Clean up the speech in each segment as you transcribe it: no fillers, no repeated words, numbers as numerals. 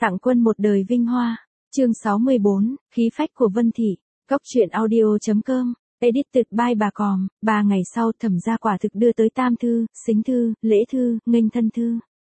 Tặng quân một đời vinh hoa. Chương 64, khí phách của Vân Thị. Cóc truyện audio.com. Edited by bà Còm. 3 ngày sau Thẩm gia quả thực đưa tới tam thư, xính thư, lễ thư, nghênh thân thư.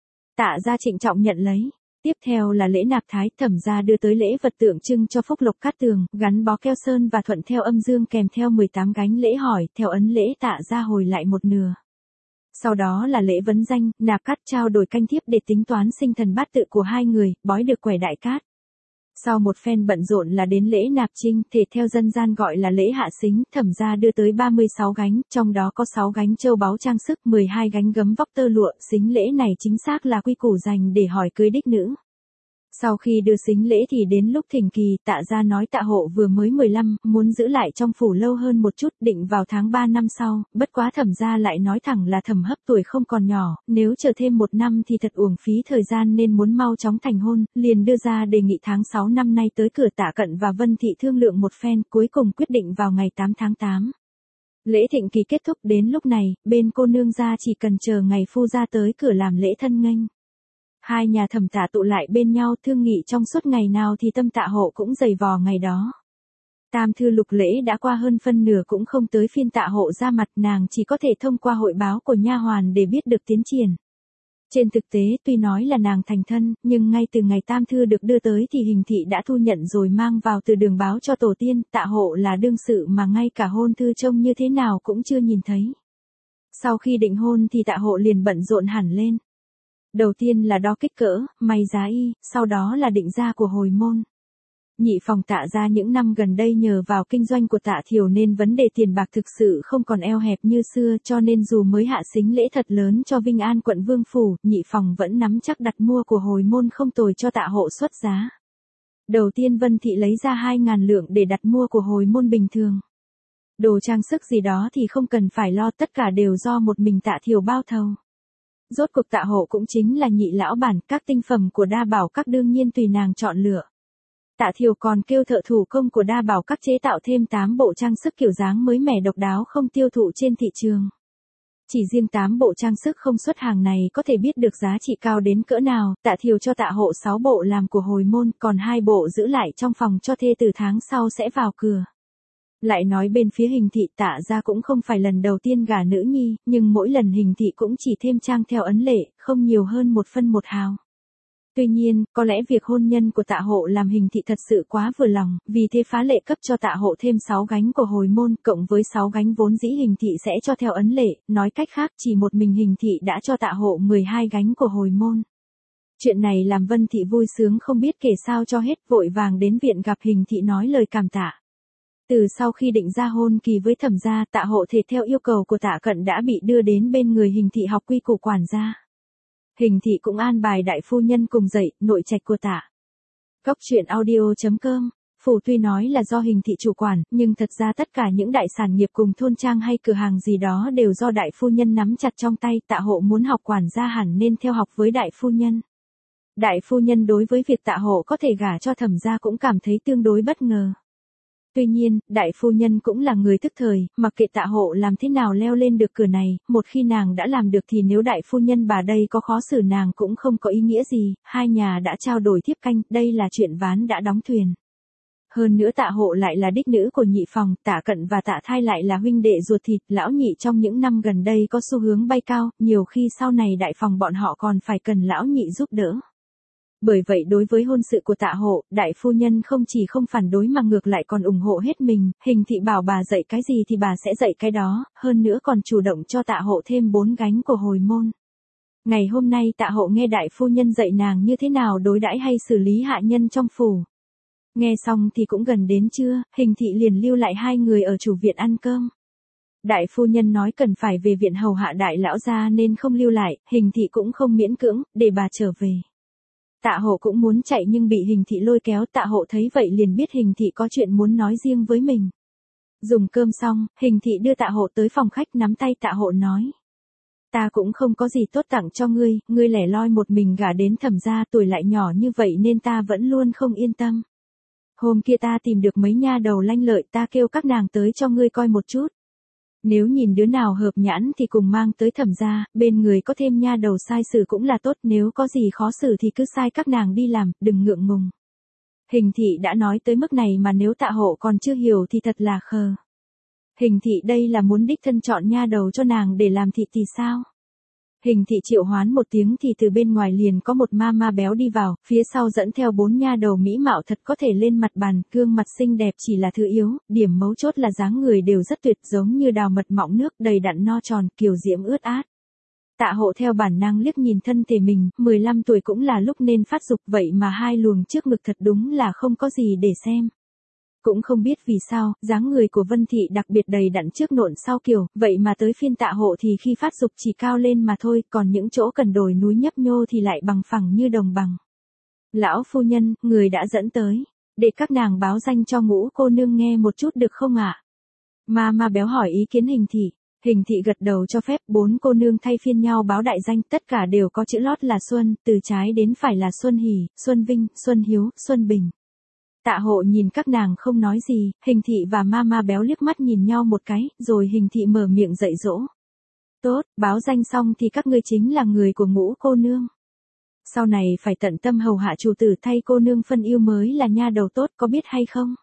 Tạ gia trịnh trọng nhận lấy. Tiếp theo là lễ nạp thái. Thẩm gia đưa tới lễ vật tượng trưng cho phúc lộc cát tường, gắn bó keo sơn và thuận theo âm dương kèm theo 18 gánh lễ hỏi, theo ấn lễ Tạ gia hồi lại một nửa. Sau đó là lễ vấn danh, nạp cát trao đổi canh thiếp để tính toán sinh thần bát tự của hai người, bói được quẻ đại cát. Sau một phen bận rộn là đến lễ nạp trinh, thể theo dân gian gọi là lễ hạ xính. Thẩm gia đưa tới 36 gánh, trong đó có 6 gánh châu báu trang sức, 12 gánh gấm vóc tơ lụa. Xính lễ này chính xác là quy củ dành để hỏi cưới đích nữ. Sau khi đưa xính lễ thì đến lúc thỉnh kỳ, Tạ gia nói Tạ hộ vừa mới 15, muốn giữ lại trong phủ lâu hơn một chút, định vào tháng 3 năm sau. Bất quá Thẩm gia lại nói thẳng là Thẩm Hấp tuổi không còn nhỏ, nếu chờ thêm 1 năm thì thật uổng phí thời gian nên muốn mau chóng thành hôn, liền đưa ra đề nghị tháng 6 năm nay tới cửa Tạ Cận và Vân Thị thương lượng một phen, cuối cùng quyết định vào ngày 8 tháng 8. Lễ thịnh kỳ kết thúc, đến lúc này, bên cô nương gia chỉ cần chờ ngày phu gia tới cửa làm lễ thân nghênh. Hai nhà Thẩm Tạ tụ lại bên nhau thương nghị trong suốt ngày nào thì tâm Tạ hộ cũng dày vò ngày đó. Tam thư lục lễ đã qua hơn phân nửa cũng không tới phiên Tạ hộ ra mặt, nàng chỉ có thể thông qua hội báo của nha hoàn để biết được tiến triển. Trên thực tế tuy nói là nàng thành thân, nhưng ngay từ ngày tam thư được đưa tới thì Hình Thị đã thu nhận rồi mang vào từ đường báo cho tổ tiên. Tạ hộ là đương sự mà ngay cả hôn thư trông như thế nào cũng chưa nhìn thấy. Sau khi định hôn thì Tạ hộ liền bận rộn hẳn lên. Đầu tiên là đo kích cỡ, may giá y, sau đó là định giá của hồi môn. Nhị phòng Tạ gia những năm gần đây nhờ vào kinh doanh của Tạ Thiều nên vấn đề tiền bạc thực sự không còn eo hẹp như xưa, cho nên dù mới hạ xính lễ thật lớn cho Vinh An quận Vương Phủ, nhị phòng vẫn nắm chắc đặt mua của hồi môn không tồi cho Tạ hộ xuất giá. Đầu tiên Vân Thị lấy ra 2.000 lượng để đặt mua của hồi môn bình thường. Đồ trang sức gì đó thì không cần phải lo, tất cả đều do một mình Tạ Thiều bao thầu. Rốt cuộc Tạ hộ cũng chính là nhị lão bản, các tinh phẩm của Đa Bảo Các đương nhiên tùy nàng chọn lựa. Tạ Thiều còn kêu thợ thủ công của Đa Bảo Các chế tạo thêm 8 bộ trang sức kiểu dáng mới mẻ độc đáo không tiêu thụ trên thị trường. Chỉ riêng 8 bộ trang sức không xuất hàng này có thể biết được giá trị cao đến cỡ nào. Tạ Thiều cho Tạ hộ 6 bộ làm của hồi môn, còn 2 bộ giữ lại trong phòng cho thê từ tháng sau sẽ vào cửa. Lại nói bên phía Hình Thị, Tạ gia cũng không phải lần đầu tiên gả nữ nhi, nhưng mỗi lần Hình Thị cũng chỉ thêm trang theo ấn lệ, không nhiều hơn 1 phân 1 hào. Tuy nhiên, có lẽ việc hôn nhân của Tạ hộ làm Hình Thị thật sự quá vừa lòng, vì thế phá lệ cấp cho Tạ hộ thêm 6 gánh của hồi môn, cộng với 6 gánh vốn dĩ Hình Thị sẽ cho theo ấn lệ, nói cách khác chỉ một mình Hình Thị đã cho Tạ hộ 12 gánh của hồi môn. Chuyện này làm Vân Thị vui sướng không biết kể sao cho hết, vội vàng đến viện gặp Hình Thị nói lời cảm tạ. Từ sau khi định ra hôn kỳ với Thẩm gia, Tạ hộ thể theo yêu cầu của Tạ Cận đã bị đưa đến bên người Hình Thị học quy củ quản gia. Hình Thị cũng an bài đại phu nhân cùng dạy, nội trạch của Tạ. Cóc truyện audio.com. Phủ tuy nói là do Hình Thị chủ quản, nhưng thật ra tất cả những đại sản nghiệp cùng thôn trang hay cửa hàng gì đó đều do đại phu nhân nắm chặt trong tay. Tạ hộ muốn học quản gia hẳn nên theo học với đại phu nhân. Đại phu nhân đối với việc Tạ hộ có thể gả cho Thẩm gia cũng cảm thấy tương đối bất ngờ. Tuy nhiên, đại phu nhân cũng là người thức thời, mặc kệ Tạ hộ làm thế nào leo lên được cửa này, một khi nàng đã làm được thì nếu đại phu nhân bà đây có khó xử nàng cũng không có ý nghĩa gì. Hai nhà đã trao đổi thiếp canh, đây là chuyện ván đã đóng thuyền. Hơn nữa Tạ hộ lại là đích nữ của nhị phòng, Tạ Cận và Tạ Thai lại là huynh đệ ruột thịt, lão nhị trong những năm gần đây có xu hướng bay cao, nhiều khi sau này đại phòng bọn họ còn phải cần lão nhị giúp đỡ. Bởi vậy đối với hôn sự của Tạ hộ, đại phu nhân không chỉ không phản đối mà ngược lại còn ủng hộ hết mình. Hình Thị bảo bà dạy cái gì thì bà sẽ dạy cái đó, hơn nữa còn chủ động cho Tạ hộ thêm 4 gánh của hồi môn. Ngày hôm nay Tạ hộ nghe đại phu nhân dạy nàng như thế nào đối đãi hay xử lý hạ nhân trong phủ. Nghe xong thì cũng gần đến trưa, Hình Thị liền lưu lại 2 người ở chủ viện ăn cơm. Đại phu nhân nói cần phải về viện hầu hạ đại lão gia nên không lưu lại, Hình Thị cũng không miễn cưỡng, để bà trở về. Tạ hộ cũng muốn chạy nhưng bị Hình Thị lôi kéo. Tạ hộ thấy vậy liền biết Hình Thị có chuyện muốn nói riêng với mình. Dùng cơm xong, Hình Thị đưa Tạ hộ tới phòng khách nắm tay Tạ hộ nói. Ta cũng không có gì tốt tặng cho ngươi, ngươi lẻ loi một mình gả đến Thẩm gia, tuổi lại nhỏ như vậy nên ta vẫn luôn không yên tâm. Hôm kia ta tìm được mấy nha đầu lanh lợi, ta kêu các nàng tới cho ngươi coi một chút. Nếu nhìn đứa nào hợp nhãn thì cùng mang tới thẩm gia, bên người có thêm nha đầu sai xử cũng là tốt, nếu có gì khó xử thì cứ sai các nàng đi làm, đừng ngượng ngùng. Hình thị đã nói tới mức này mà nếu Tạ Hộ còn chưa hiểu thì thật là khờ. Hình thị đây là muốn đích thân chọn nha đầu cho nàng để làm thị thì sao? Hình thị triệu hoán một tiếng thì từ bên ngoài liền có một ma ma béo đi vào, phía sau dẫn theo 4 nha đầu mỹ mạo thật có thể lên mặt bàn, gương mặt xinh đẹp chỉ là thứ yếu, điểm mấu chốt là dáng người đều rất tuyệt, giống như đào mật mọng nước, đầy đặn no tròn, kiều diễm ướt át. Tạ Hộ theo bản năng liếc nhìn thân thể mình, 15 tuổi cũng là lúc nên phát dục, vậy mà hai luồng trước ngực thật đúng là không có gì để xem. Cũng không biết vì sao, dáng người của Vân Thị đặc biệt đầy đặn trước nộn sau kiều, vậy mà tới phiên Tạ Hộ thì khi phát dục chỉ cao lên mà thôi, còn những chỗ cần đồi núi nhấp nhô thì lại bằng phẳng như đồng bằng. Lão phu nhân, người đã dẫn tới, để các nàng báo danh cho Ngũ cô nương nghe một chút được không ạ? Ma ma béo hỏi ý kiến Hình thị. Hình thị gật đầu cho phép, 4 cô nương thay phiên nhau báo đại danh, tất cả đều có chữ lót là Xuân, từ trái đến phải là Xuân Hỷ, Xuân Vinh, Xuân Hiếu, Xuân Bình. Tạ Hộ nhìn các nàng không nói gì, Hình thị và ma ma béo liếc mắt nhìn nhau một cái, rồi Hình thị mở miệng dạy dỗ. Tốt, báo danh xong thì các ngươi chính là người của Ngũ cô nương. Sau này phải tận tâm hầu hạ chủ tử, thay cô nương phân yêu mới là nha đầu tốt, có biết hay không?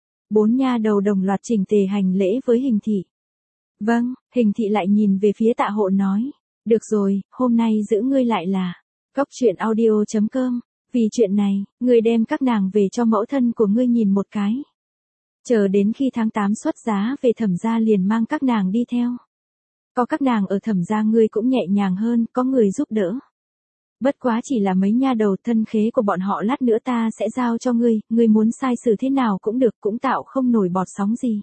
4 nha đầu đồng loạt chỉnh tề hành lễ với Hình thị. Vâng, Hình thị lại nhìn về phía Tạ Hộ nói. Được rồi, hôm nay giữ ngươi lại là Cóc Truyện Audio.com. Vì chuyện này, ngươi đem các nàng về cho mẫu thân của ngươi nhìn một cái. Chờ đến khi tháng 8 xuất giá về Thẩm gia liền mang các nàng đi theo. Có các nàng ở Thẩm gia ngươi cũng nhẹ nhàng hơn, có người giúp đỡ. Bất quá chỉ là mấy nha đầu, thân khế của bọn họ lát nữa ta sẽ giao cho ngươi muốn sai xử thế nào cũng được, cũng tạo không nổi bọt sóng gì.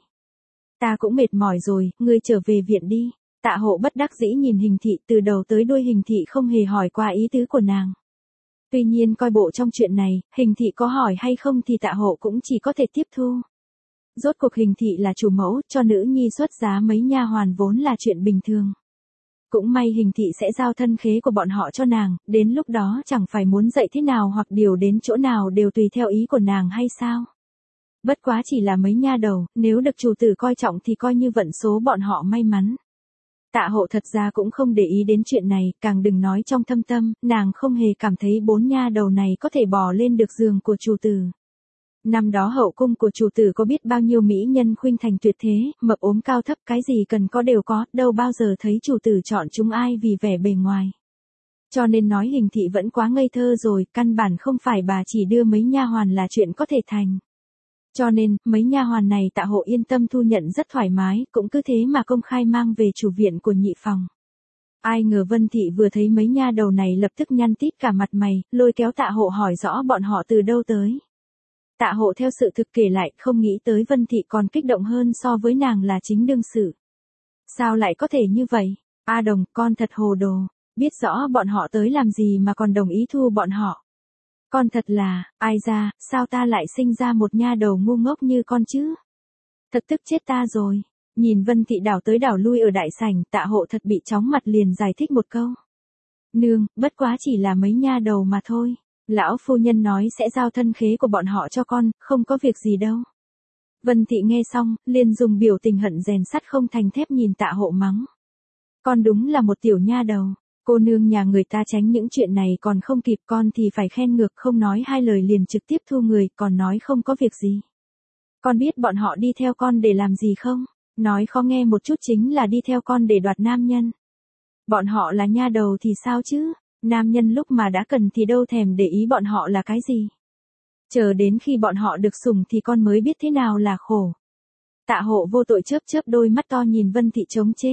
Ta cũng mệt mỏi rồi, ngươi trở về viện đi. Tạ Hộ bất đắc dĩ nhìn Hình thị, từ đầu tới đuôi Hình thị không hề hỏi qua ý tứ của nàng. Tuy nhiên coi bộ trong chuyện này, Hình thị có hỏi hay không thì Tạ Hộ cũng chỉ có thể tiếp thu. Rốt cuộc Hình thị là chủ mẫu, cho nữ nhi xuất giá mấy nha hoàn vốn là chuyện bình thường. Cũng may Hình thị sẽ giao thân khế của bọn họ cho nàng, đến lúc đó chẳng phải muốn dạy thế nào hoặc điều đến chỗ nào đều tùy theo ý của nàng hay sao. Bất quá chỉ là mấy nha đầu, nếu được chủ tử coi trọng thì coi như vận số bọn họ may mắn. Tạ Hộ thật ra cũng không để ý đến chuyện này, càng đừng nói trong thâm tâm, nàng không hề cảm thấy 4 nha đầu này có thể bò lên được giường của chủ tử. Năm đó hậu cung của chủ tử có biết bao nhiêu mỹ nhân khuynh thành tuyệt thế, mập ốm cao thấp, cái gì cần có đều có, đâu bao giờ thấy chủ tử chọn chúng ai vì vẻ bề ngoài. Cho nên nói Hình thị vẫn quá ngây thơ rồi, căn bản không phải bà chỉ đưa mấy nha hoàn là chuyện có thể thành. Cho nên, mấy nha hoàn này Tạ Hộ yên tâm thu nhận rất thoải mái, cũng cứ thế mà công khai mang về chủ viện của nhị phòng. Ai ngờ Vân Thị vừa thấy mấy nha đầu này lập tức nhăn tít cả mặt mày, lôi kéo Tạ Hộ hỏi rõ bọn họ từ đâu tới. Tạ Hộ theo sự thực kể lại, không nghĩ tới Vân Thị còn kích động hơn so với nàng là chính đương sự. Sao lại có thể như vậy? A Đồng, con thật hồ đồ, biết rõ bọn họ tới làm gì mà còn đồng ý thu bọn họ. Con thật là, ai ra, sao ta lại sinh ra một nha đầu ngu ngốc như con chứ? Thật tức chết ta rồi. Nhìn Vân Thị đảo tới đảo lui ở đại sảnh, Tạ Hộ thật bị chóng mặt liền giải thích một câu. Nương, bất quá chỉ là mấy nha đầu mà thôi. Lão phu nhân nói sẽ giao thân khế của bọn họ cho con, không có việc gì đâu. Vân Thị nghe xong, liền dùng biểu tình hận rèn sắt không thành thép nhìn Tạ Hộ mắng. Con đúng là một tiểu nha đầu. Cô nương nhà người ta tránh những chuyện này còn không kịp, con thì phải khen ngược, không nói hai lời liền trực tiếp thu người, còn nói không có việc gì. Con biết bọn họ đi theo con để làm gì không? Nói khó nghe một chút chính là đi theo con để đoạt nam nhân. Bọn họ là nha đầu thì sao chứ? Nam nhân lúc mà đã cần thì đâu thèm để ý bọn họ là cái gì. Chờ đến khi bọn họ được sủng thì con mới biết thế nào là khổ. Tạ Hộ vô tội chớp chớp đôi mắt to nhìn Vân Thị chống chế.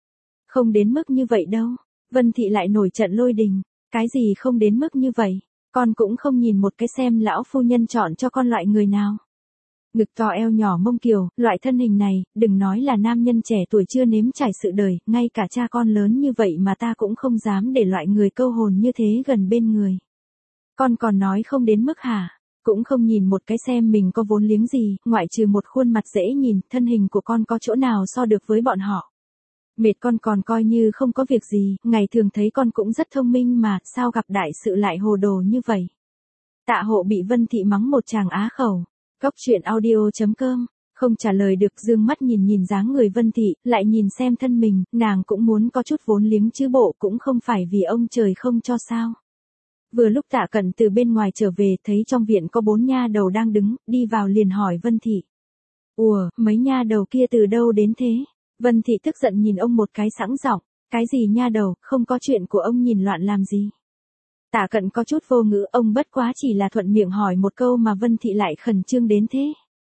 Không đến mức như vậy đâu. Vân Thị lại nổi trận lôi đình. Cái gì không đến mức như vậy? Con cũng không nhìn một cái xem lão phu nhân chọn cho con loại người nào. Ngực to eo nhỏ mông kiều, loại thân hình này, đừng nói là nam nhân trẻ tuổi chưa nếm trải sự đời, ngay cả cha con lớn như vậy mà ta cũng không dám để loại người câu hồn như thế gần bên người. Con còn nói không đến mức hả? Cũng không nhìn một cái xem mình có vốn liếng gì, ngoại trừ một khuôn mặt dễ nhìn, thân hình của con có chỗ nào so được với bọn họ. Mệt con còn coi như không có việc gì, ngày thường thấy con cũng rất thông minh mà, sao gặp đại sự lại hồ đồ như vậy. Tạ Hộ bị Vân Thị mắng một tràng á khẩu. Cóc Truyện Audio.com Không trả lời được, dương mắt nhìn nhìn dáng người Vân Thị, lại nhìn xem thân mình, nàng cũng muốn có chút vốn liếng chứ bộ, cũng không phải vì ông trời không cho sao. Vừa lúc Tạ Cận từ bên ngoài trở về, thấy trong viện có 4 nha đầu đang đứng, đi vào liền hỏi Vân Thị. Ủa, mấy nha đầu kia từ đâu đến thế? Vân Thị tức giận nhìn ông một cái sẵn giọng, cái gì nha đầu, không có chuyện của ông nhìn loạn làm gì. Tạ Cận có chút vô ngữ, ông bất quá chỉ là thuận miệng hỏi một câu mà Vân Thị lại khẩn trương đến thế.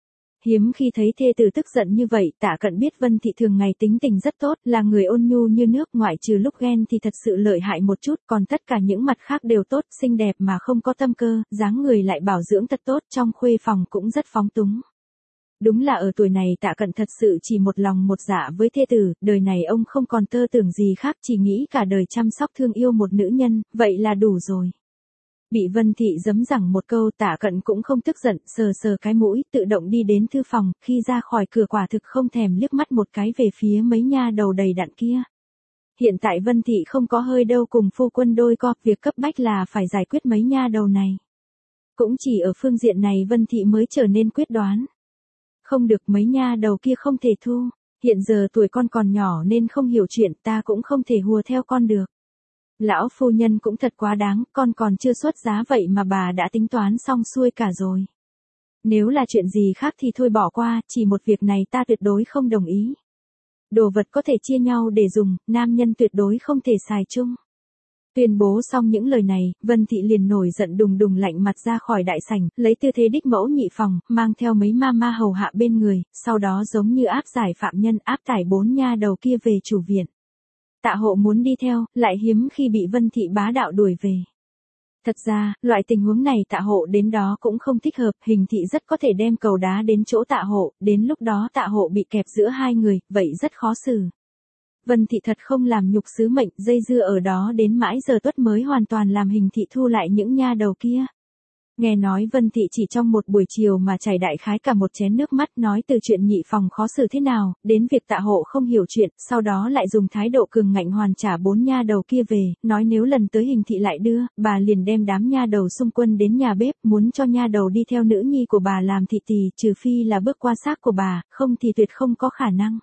Hiếm khi thấy thê tử tức giận như vậy, Tạ Cận biết Vân Thị thường ngày tính tình rất tốt, là người ôn nhu như nước, ngoại trừ lúc ghen thì thật sự lợi hại một chút, còn tất cả những mặt khác đều tốt, xinh đẹp mà không có tâm cơ, dáng người lại bảo dưỡng thật tốt, trong khuê phòng cũng rất phóng túng. Đúng là ở tuổi này Tạ Cận thật sự chỉ một lòng một dạ với thê tử, đời này ông không còn tơ tưởng gì khác, chỉ nghĩ cả đời chăm sóc thương yêu một nữ nhân, vậy là đủ rồi. Bị Vân Thị giấm giẳng một câu, Tạ Cận cũng không tức giận, sờ sờ cái mũi, tự động đi đến thư phòng, khi ra khỏi cửa quả thực không thèm liếc mắt một cái về phía mấy nha đầu đầy đặn kia. Hiện tại Vân Thị không có hơi đâu cùng phu quân đôi co, việc cấp bách là phải giải quyết mấy nha đầu này. Cũng chỉ ở phương diện này Vân Thị mới trở nên quyết đoán. Không được, mấy nha đầu kia không thể thu, hiện giờ tuổi con còn nhỏ nên không hiểu chuyện, ta cũng không thể hùa theo con được. Lão phu nhân cũng thật quá đáng, con còn chưa xuất giá vậy mà bà đã tính toán xong xuôi cả rồi. Nếu là chuyện gì khác thì thôi bỏ qua, chỉ một việc này ta tuyệt đối không đồng ý. Đồ vật có thể chia nhau để dùng, nam nhân tuyệt đối không thể xài chung. Tuyên bố xong những lời này, Vân Thị liền nổi giận đùng đùng lạnh mặt ra khỏi đại sảnh, lấy tư thế đích mẫu nhị phòng, mang theo mấy ma hầu hạ bên người, sau đó giống như áp giải phạm nhân, áp tải 4 nha đầu kia về chủ viện. Tạ Hộ muốn đi theo, lại hiếm khi bị Vân Thị bá đạo đuổi về. Thật ra, loại tình huống này Tạ Hộ đến đó cũng không thích hợp, Hình Thị rất có thể đem cầu đá đến chỗ Tạ Hộ, đến lúc đó Tạ Hộ bị kẹp giữa hai người, vậy rất khó xử. Vân Thị thật không làm nhục sứ mệnh, dây dưa ở đó đến mãi giờ tuất mới hoàn toàn làm Hình Thị thu lại những nha đầu kia. Nghe nói Vân Thị chỉ trong một buổi chiều mà chảy đại khái cả một chén nước mắt, nói từ chuyện nhị phòng khó xử thế nào, đến việc Tạ Hộ không hiểu chuyện, sau đó lại dùng thái độ cường ngạnh hoàn trả 4 nha đầu kia về, nói nếu lần tới Hình Thị lại đưa, bà liền đem đám nha đầu xung quân đến nhà bếp, muốn cho nha đầu đi theo nữ nhi của bà làm thị tỳ, trừ phi là bước qua xác của bà, không thì tuyệt không có khả năng.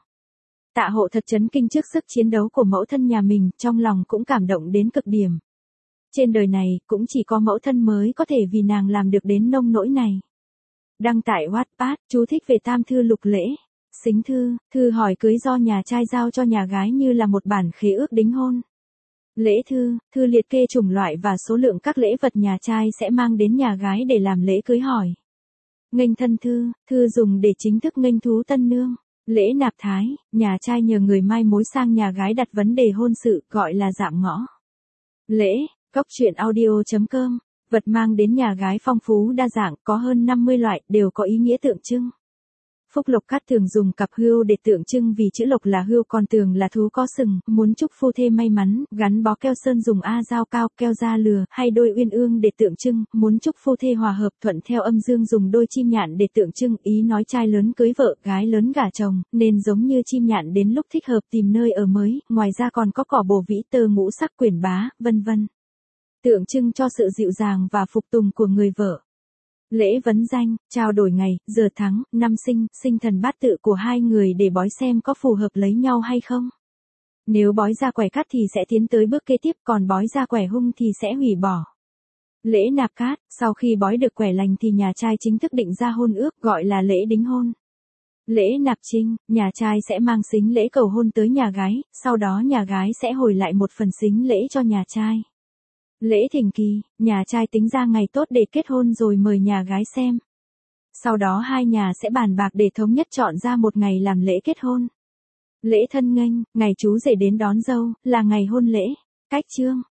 Tạ Hộ thật chấn kinh trước sức chiến đấu của mẫu thân nhà mình, trong lòng cũng cảm động đến cực điểm. Trên đời này, cũng chỉ có mẫu thân mới có thể vì nàng làm được đến nông nỗi này. Đăng tải Wattpad, chú thích về Tam Thư Lục Lễ. Xính thư, thư hỏi cưới do nhà trai giao cho nhà gái như là một bản khế ước đính hôn. Lễ thư, thư liệt kê chủng loại và số lượng các lễ vật nhà trai sẽ mang đến nhà gái để làm lễ cưới hỏi. Nghênh thân thư, thư dùng để chính thức nghênh thú tân nương. Lễ nạp thái, nhà trai nhờ người mai mối sang nhà gái đặt vấn đề hôn sự, gọi là dạm ngõ. Lễ, Cóc truyện audio.com, vật mang đến nhà gái phong phú đa dạng, có hơn 50 loại, đều có ý nghĩa tượng trưng. Phúc lộc cát thường dùng cặp hươu để tượng trưng vì chữ lộc là hươu, còn tường là thú có sừng, muốn chúc phu thê may mắn, gắn bó keo sơn dùng a dao cao, keo da lừa, hay đôi uyên ương để tượng trưng, muốn chúc phu thê hòa hợp thuận theo âm dương dùng đôi chim nhạn để tượng trưng, ý nói trai lớn cưới vợ, gái lớn gả chồng, nên giống như chim nhạn đến lúc thích hợp tìm nơi ở mới, ngoài ra còn có cỏ bồ vĩ tơ ngũ sắc quyển bá, vân vân. Tượng trưng cho sự dịu dàng và phục tùng của người vợ. Lễ vấn danh, trao đổi ngày, giờ tháng, năm sinh, sinh thần bát tự của hai người để bói xem có phù hợp lấy nhau hay không. Nếu bói ra quẻ cát thì sẽ tiến tới bước kế tiếp, còn bói ra quẻ hung thì sẽ hủy bỏ. Lễ nạp cát, sau khi bói được quẻ lành thì nhà trai chính thức định ra hôn ước, gọi là lễ đính hôn. Lễ nạp trinh, nhà trai sẽ mang sính lễ cầu hôn tới nhà gái, sau đó nhà gái sẽ hồi lại một phần sính lễ cho nhà trai. Lễ thỉnh kỳ, nhà trai tính ra ngày tốt để kết hôn rồi mời nhà gái xem. Sau đó hai nhà sẽ bàn bạc để thống nhất chọn ra một ngày làm lễ kết hôn. Lễ thân nghênh, ngày chú rể đến đón dâu, là ngày hôn lễ. Cách chương,